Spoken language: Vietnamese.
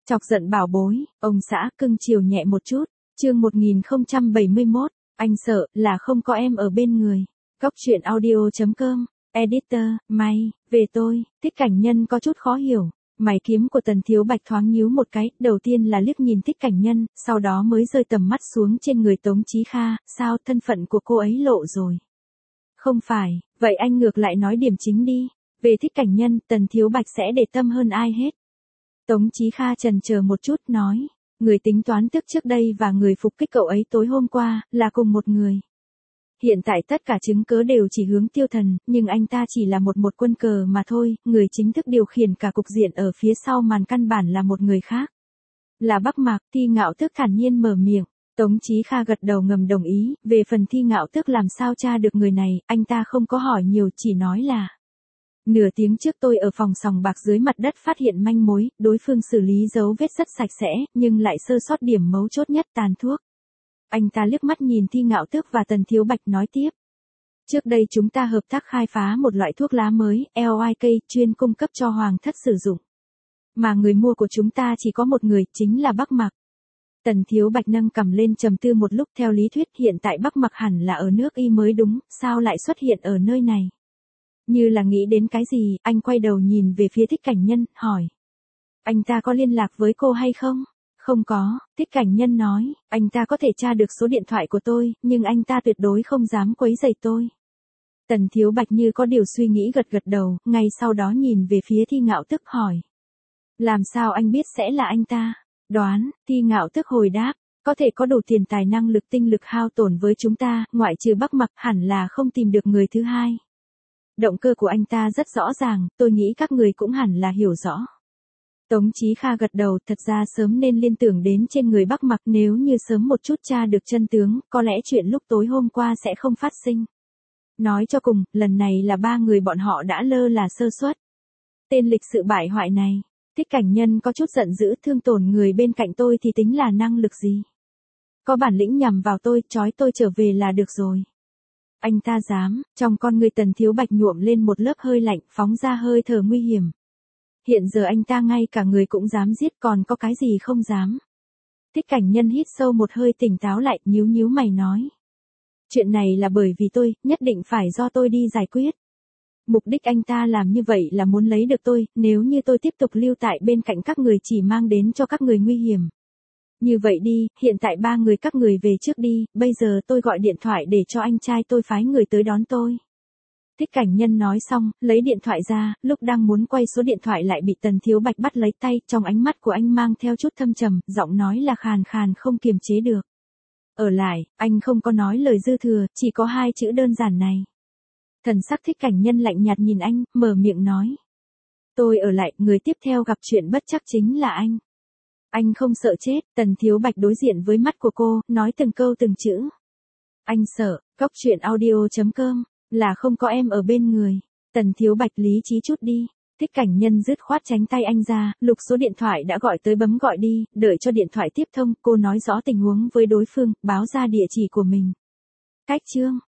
Chọc giận bảo bối, ông xã cưng chiều nhẹ một chút. Chương 1071, anh sợ là không có em ở bên người. Góc truyện audio.com, editor, may, về tôi. Thích Cảnh Nhân có chút khó hiểu. Mày kiếm của Tần Thiếu Bạch thoáng nhíu một cái, đầu tiên là liếc nhìn Thích Cảnh Nhân, sau đó mới rơi tầm mắt xuống trên người Tống Chí Kha, sao thân phận của cô ấy lộ rồi. Không phải, vậy anh ngược lại nói điểm chính đi. Về Thích Cảnh Nhân, Tần Thiếu Bạch sẽ để tâm hơn ai hết. Tống Chí Kha chần chờ một chút nói, người tính toán tức trước đây và người phục kích cậu ấy tối hôm qua, là cùng một người. Hiện tại tất cả chứng cớ đều chỉ hướng Tiêu Thần, nhưng anh ta chỉ là một quân cờ mà thôi, người chính thức điều khiển cả cục diện ở phía sau màn căn bản là một người khác. Là Bắc Mạc. Thi Ngạo Tước thản nhiên mở miệng. Tống Chí Kha gật đầu ngầm đồng ý, về phần Thi Ngạo Tước làm sao tra được người này, anh ta không có hỏi nhiều, chỉ nói là nửa tiếng trước tôi ở phòng sòng bạc dưới mặt đất phát hiện manh mối, đối phương xử lý dấu vết rất sạch sẽ, nhưng lại sơ sót điểm mấu chốt nhất, tàn thuốc. Anh ta liếc mắt nhìn Thi Ngạo Tước và Tần Thiếu Bạch nói tiếp. Trước đây chúng ta hợp tác khai phá một loại thuốc lá mới, LYK, chuyên cung cấp cho Hoàng thất sử dụng. Mà người mua của chúng ta chỉ có một người, chính là Bắc Mạc. Tần Thiếu Bạch nâng cằm lên trầm tư một lúc, theo lý thuyết hiện tại Bắc Mạc hẳn là ở nước Y mới đúng, sao lại xuất hiện ở nơi này? Như là nghĩ đến cái gì, anh quay đầu nhìn về phía Thích Cảnh Nhân, hỏi. Anh ta có liên lạc với cô hay không? Không có, Thích Cảnh Nhân nói, anh ta có thể tra được số điện thoại của tôi, nhưng anh ta tuyệt đối không dám quấy rầy tôi. Tần Thiếu Bạch như có điều suy nghĩ gật đầu, ngay sau đó nhìn về phía Thi Ngạo Tước hỏi. Làm sao anh biết sẽ là anh ta? Đoán, Thi Ngạo Tước hồi đáp, có thể có đủ tiền tài năng lực tinh lực hao tổn với chúng ta, ngoại trừ Bắc Mạc hẳn là không tìm được người thứ hai. Động cơ của anh ta rất rõ ràng, tôi nghĩ các người cũng hẳn là hiểu rõ. Tống Chí Kha gật đầu, thật ra sớm nên liên tưởng đến trên người Bắc Mạc, nếu như sớm một chút tra được chân tướng, có lẽ chuyện lúc tối hôm qua sẽ không phát sinh. Nói cho cùng, lần này là ba người bọn họ đã lơ là sơ suất. Tên lịch sự bại hoại này, Thích Cảnh Nhân có chút giận dữ, thương tổn người bên cạnh tôi thì tính là năng lực gì? Có bản lĩnh nhằm vào tôi, trói tôi trở về là được rồi. Anh ta dám, trong con người Tần Thiếu Bạch nhuộm lên một lớp hơi lạnh, phóng ra hơi thở nguy hiểm. Hiện giờ anh ta ngay cả người cũng dám giết, còn có cái gì không dám. Thích Cảnh Nhân hít sâu một hơi, tỉnh táo lại, nhíu mày nói. Chuyện này là bởi vì tôi, nhất định phải do tôi đi giải quyết. Mục đích anh ta làm như vậy là muốn lấy được tôi, nếu như tôi tiếp tục lưu tại bên cạnh các người chỉ mang đến cho các người nguy hiểm. Như vậy đi, hiện tại ba người các người về trước đi, bây giờ tôi gọi điện thoại để cho anh trai tôi phái người tới đón tôi. Thích Cảnh Nhân nói xong, lấy điện thoại ra, lúc đang muốn quay số điện thoại lại bị Tần Thiếu Bạch bắt lấy tay, trong ánh mắt của anh mang theo chút thâm trầm, giọng nói là khàn khàn không kiềm chế được. Ở lại, anh không có nói lời dư thừa, chỉ có hai chữ đơn giản này. Thần sắc Thích Cảnh Nhân lạnh nhạt nhìn anh, mở miệng nói. Tôi ở lại, người tiếp theo gặp chuyện bất chắc chính là anh. Anh không sợ chết, Tần Thiếu Bạch đối diện với mắt của cô, nói từng câu từng chữ. Anh sợ, góc truyện audio.com, là không có em ở bên người. Tần Thiếu Bạch lý trí chút đi. Thích Cảnh Nhân dứt khoát tránh tay anh ra, lục số điện thoại đã gọi tới bấm gọi đi, đợi cho điện thoại tiếp thông, cô nói rõ tình huống với đối phương, báo ra địa chỉ của mình. Cách chương